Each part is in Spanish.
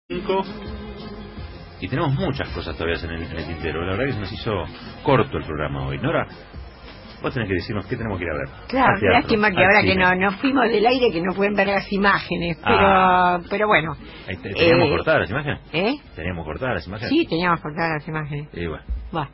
5 y tenemos muchas cosas todavía en el tintero. La verdad que se nos hizo corto el programa hoy. Nora, vos tenés que decirnos qué tenemos que ir a ver. Claro, lástima que ahora que no fuimos del aire, que no pueden ver las imágenes, pero bueno. ¿Teníamos cortadas las imágenes? ¿Eh? ¿Teníamos cortadas las imágenes? Sí, teníamos cortadas las imágenes. Y bueno. Bueno,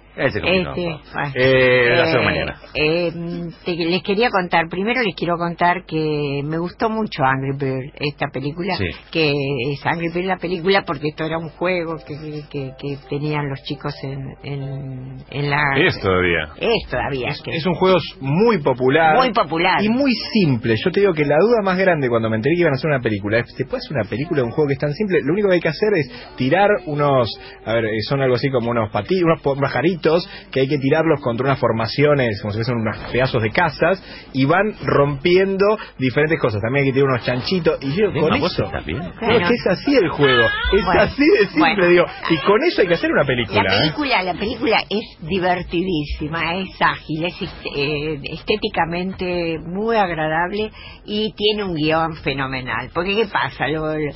la hacemos mañana. Les quería contar, primero les quiero contar que me gustó mucho Angry Bird, esta película, sí. Que es Angry Bird la película porque esto era un juego que tenían los chicos en la... Es todavía. Es un juego muy popular. Muy popular. Y muy simple. Yo te digo que la duda más grande cuando me enteré que iban a hacer una película es, ¿se puede hacer una película de un juego que es tan simple? Lo único que hay que hacer es tirar unos, son algo así como unos pajaritos que hay que tirarlos contra unas formaciones, como si fuesen unos pedazos de casas, y van rompiendo diferentes cosas. También hay que tirar unos chanchitos, y yo con eso... Claro. Es que es así el juego, así de simple, digo, y con eso hay que hacer una película. La película es divertidísima, es ágil, es estéticamente muy agradable y tiene un guión fenomenal. Porque ¿qué pasa?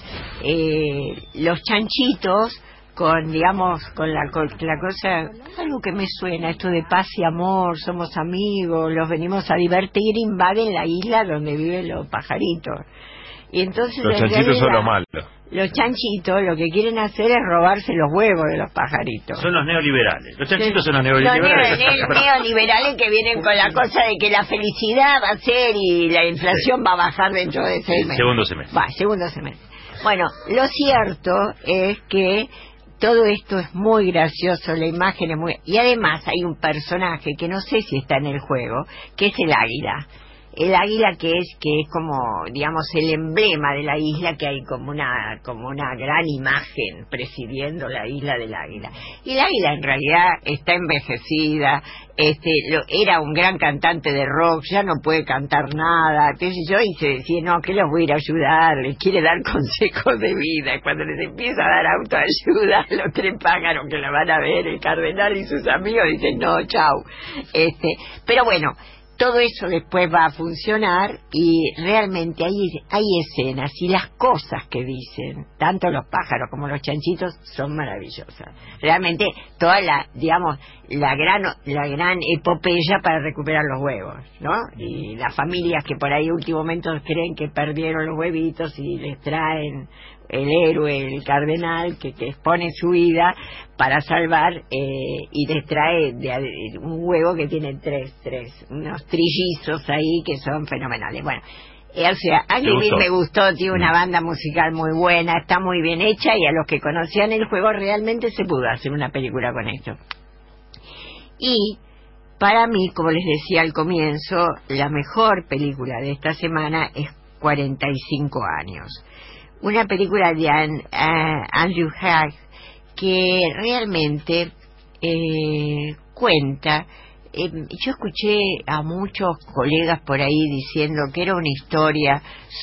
Los chanchitos con la cosa, algo que me suena, esto de paz y amor, somos amigos, los venimos a divertir, invaden la isla donde viven los pajaritos. Y entonces los chanchitos son lo malo. Los chanchitos lo que quieren hacer es robarse los huevos de los pajaritos. Son los neoliberales. Los chanchitos son los neoliberales. Los neoliberales que vienen con la cosa de que la felicidad va a ser y la inflación va a bajar dentro de 6 meses. Segundo semestre. Bueno, lo cierto es que todo esto es muy gracioso, la imagen es muy... Y además hay un personaje que no sé si está en el juego, que es el águila. El águila que es como, digamos, el emblema de la isla, que hay como una gran imagen presidiendo la isla del águila. Y el águila en realidad está envejecida, era un gran cantante de rock, ya no puede cantar nada, entonces y se decía, no, que los voy a ir a ayudar, les quiere dar consejos de vida, y cuando les empieza a dar autoayuda, los 3 pájaros que la van a ver, el cardenal y sus amigos dicen, no, chau. Pero bueno, todo eso después va a funcionar y realmente hay escenas y las cosas que dicen, tanto los pájaros como los chanchitos, son maravillosas. Realmente toda la gran epopeya para recuperar los huevos, ¿no? Y las familias que por ahí último momento creen que perdieron los huevitos y les traen el héroe, el cardenal, que expone su vida para salvar y les trae un huevo que tiene unos trillizos ahí que son fenomenales. Bueno, o sea, a mí me gustó, tiene una banda musical muy buena, está muy bien hecha y a los que conocían el juego realmente se pudo hacer una película con esto. Y para mí, como les decía al comienzo, la mejor película de esta semana es 45 años. Una película de Andrew Haigh que realmente cuenta. Yo escuché a muchos colegas por ahí diciendo que era una historia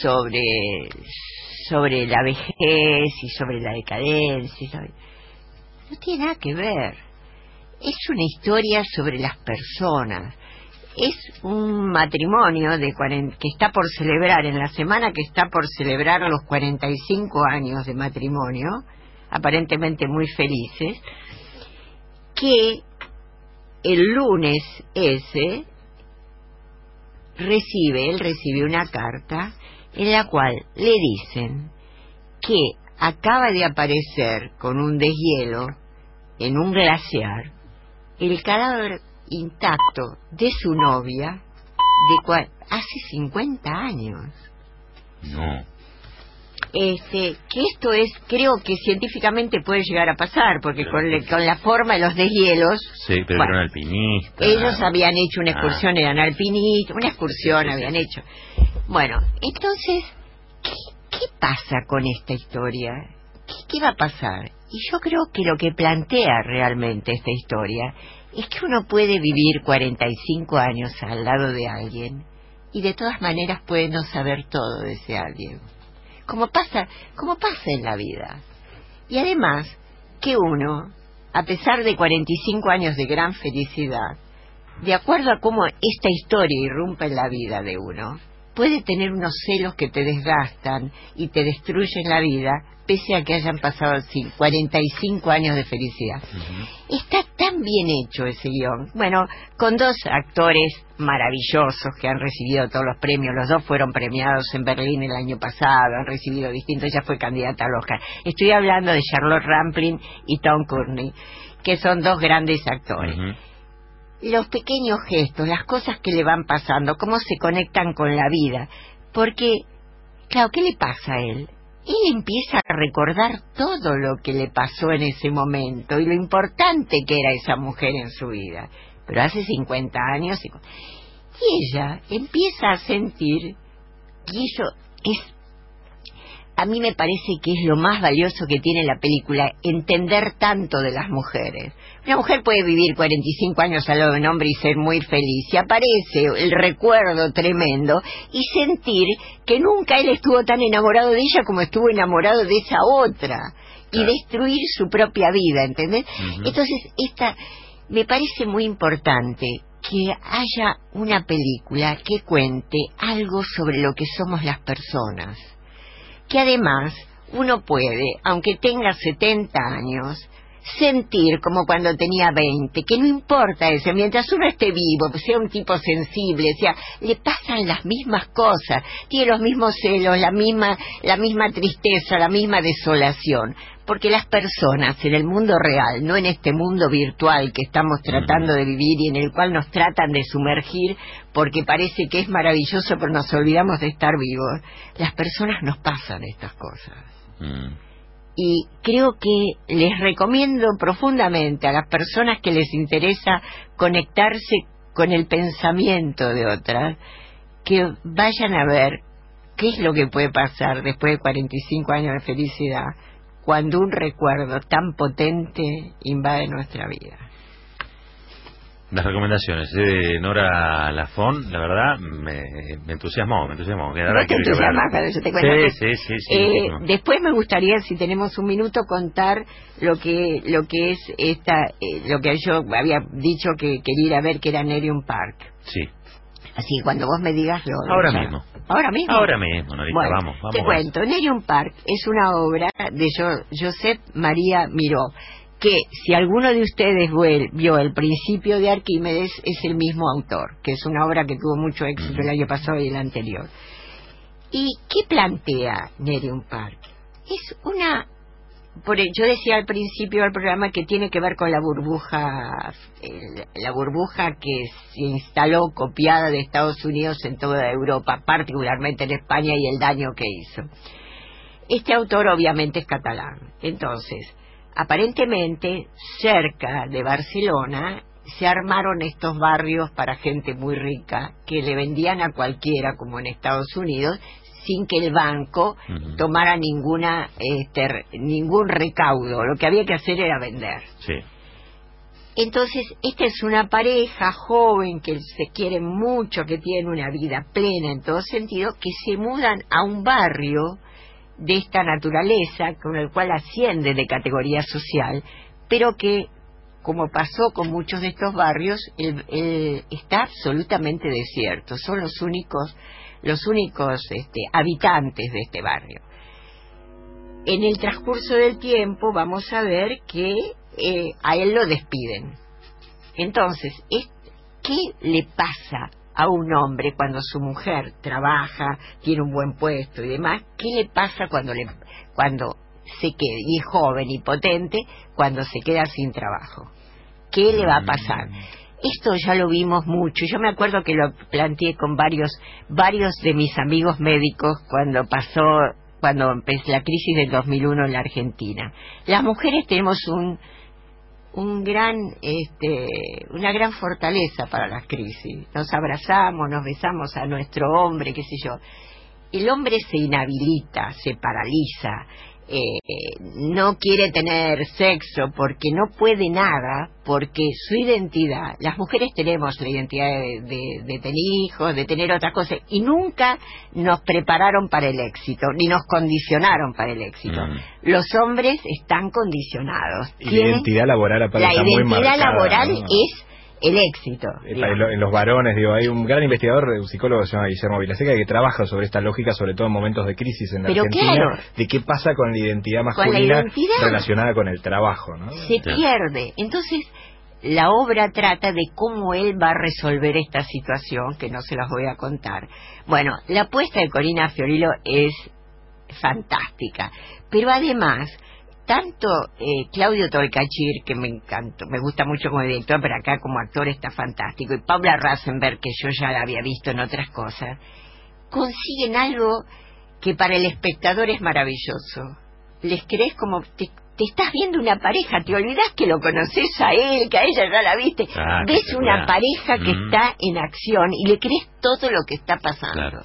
sobre la vejez y sobre la decadencia. No tiene nada que ver. Es una historia sobre las personas. Es un matrimonio que está por celebrar, en la semana que está por celebrar los 45 años de matrimonio, aparentemente muy felices, que el lunes él recibe una carta en la cual le dicen que acaba de aparecer con un deshielo en un glaciar el cadáver intacto de su novia hace 50 años. No. Que esto creo que científicamente puede llegar a pasar, porque con la forma de los deshielos... Sí, pero eran alpinistas. Ellos habían hecho una excursión, eran alpinistas, una excursión habían hecho. Bueno, entonces, ¿qué pasa con esta historia? ¿Qué va a pasar? Y yo creo que lo que plantea realmente esta historia es que uno puede vivir 45 años al lado de alguien y de todas maneras puede no saber todo de ese alguien. Como pasa en la vida. Y además, que uno, a pesar de 45 años de gran felicidad, de acuerdo a cómo esta historia irrumpe en la vida de uno, puede tener unos celos que te desgastan y te destruyen la vida, pese a que hayan pasado 45 años de felicidad. Está tan bien hecho ese guión. Bueno, con 2 actores maravillosos que han recibido todos los premios. Los 2 fueron premiados en Berlín el año pasado, han recibido distintos, ella fue candidata al Oscar. Estoy hablando de Charlotte Rampling y Tom Courtenay, que son 2 grandes actores. Los pequeños gestos, las cosas que le van pasando, cómo se conectan con la vida. Porque, claro, ¿qué le pasa a él? Él empieza a recordar todo lo que le pasó en ese momento y lo importante que era esa mujer en su vida. Pero hace 50 años... Y ella empieza a sentir que eso es... A mí me parece que es lo más valioso que tiene la película, entender tanto de las mujeres. Una mujer puede vivir 45 años al lado de un hombre y ser muy feliz. Y aparece el recuerdo tremendo y sentir que nunca él estuvo tan enamorado de ella como estuvo enamorado de esa otra. Y destruir su propia vida, ¿entendés? Entonces, me parece muy importante que haya una película que cuente algo sobre lo que somos las personas. Que además uno puede, aunque tenga 70 años, sentir como cuando tenía 20, que no importa eso, mientras uno esté vivo, sea un tipo sensible, le pasan las mismas cosas, tiene los mismos celos, la misma tristeza, la misma desolación, porque las personas en el mundo real, no en este mundo virtual que estamos tratando de vivir y en el cual nos tratan de sumergir porque parece que es maravilloso pero nos olvidamos de estar vivos, las personas nos pasan estas cosas. Y creo que les recomiendo profundamente a las personas que les interesa conectarse con el pensamiento de otras, que vayan a ver qué es lo que puede pasar después de 45 años de felicidad cuando un recuerdo tan potente invade nuestra vida. Las recomendaciones de Nora Lafont, la verdad, me entusiasmó. ¿No te entusiasmas cuando yo te cuento? Sí. Después me gustaría, si tenemos un minuto, contar lo que es lo que yo había dicho que quería ir a ver, que era Nerium Park. Sí. Así, cuando vos me digas lo... Ahora mismo, Norita, bueno, vamos. Te cuento, Nerium Park es una obra de Josep María Miró, que si alguno de ustedes vio El principio de Arquímedes, es el mismo autor, que es una obra que tuvo mucho éxito el año pasado y el anterior. ¿Y qué plantea Nerium Park? Es una... Yo decía al principio del programa que tiene que ver con la burbuja que se instaló copiada de Estados Unidos en toda Europa, particularmente en España, y el daño que hizo. Este autor obviamente es catalán. Entonces, aparentemente, cerca de Barcelona se armaron estos barrios para gente muy rica que le vendían a cualquiera, como en Estados Unidos, sin que el banco tomara ningún recaudo. Lo que había que hacer era vender. Sí. Entonces, esta es una pareja joven que se quieren mucho, que tienen una vida plena en todo sentido, que se mudan a un barrio de esta naturaleza, con el cual asciende de categoría social, pero que, como pasó con muchos de estos barrios, está absolutamente desierto. Son los únicos habitantes de este barrio. En el transcurso del tiempo vamos a ver que a él lo despiden. Entonces, ¿qué le pasa a un hombre cuando su mujer trabaja, tiene un buen puesto y demás? ¿Qué le pasa cuando se queda, y es joven y potente, cuando se queda sin trabajo? ¿Qué le va a pasar? Esto ya lo vimos mucho. Yo me acuerdo que lo planteé con varios de mis amigos médicos cuando empezó la crisis del 2001 en la Argentina. Las mujeres tenemos una gran fortaleza para las crisis. Nos abrazamos, nos besamos a nuestro hombre, qué sé yo. El hombre se inhabilita, se paraliza, no quiere tener sexo porque no puede nada, porque su identidad, las mujeres tenemos la identidad de tener hijos, de tener otras cosas, y nunca nos prepararon para el éxito, ni nos condicionaron para el éxito. Los hombres están condicionados. Y la identidad laboral aparece muy marcada. La identidad laboral ¿no? es el éxito. En los varones, digo, hay un gran investigador, un psicólogo que se llama Guillermo Vilaseca, que trabaja sobre esta lógica, sobre todo en momentos de crisis en la Argentina, claro, de qué pasa con la identidad masculina relacionada con el trabajo, ¿no? Se pierde. Entonces, la obra trata de cómo él va a resolver esta situación, que no se las voy a contar. Bueno, la apuesta de Corina Fiorilo es fantástica, pero además tanto Claudio Tolcachir, que me encantó, me gusta mucho como director, pero acá como actor está fantástico, y Paula Rasenberg, que yo ya la había visto en otras cosas, consiguen algo que para el espectador es maravilloso. Les crees como te estás viendo una pareja, te olvidás que lo conoces a él, que a ella ya la viste, ves una pareja que está en acción y le crees todo lo que está pasando. Claro.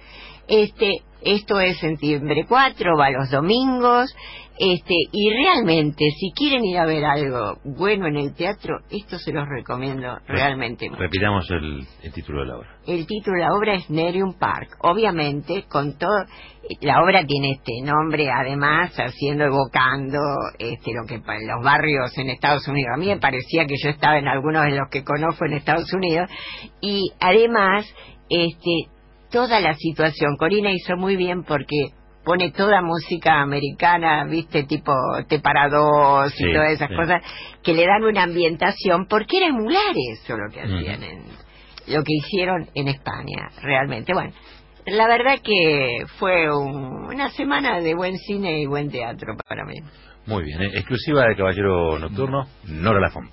Esto es Septiembre 4, va los domingos, y realmente, si quieren ir a ver algo bueno en el teatro, esto se los recomiendo realmente mucho. Repitamos el título de la obra. El título de la obra es Nerium Park. Obviamente, con todo, la obra tiene este nombre, además, evocando lo que los barrios en Estados Unidos. A mí me parecía que yo estaba en algunos de los que conozco en Estados Unidos, y además, toda la situación, Corina hizo muy bien porque pone toda música americana, viste, tipo Te para dos y todas esas cosas que le dan una ambientación, porque era emular eso lo que hacían lo que hicieron en España, realmente. Bueno, la verdad que fue una semana de buen cine y buen teatro para mí. Muy bien, exclusiva de Caballero Nocturno, Nora Lafont.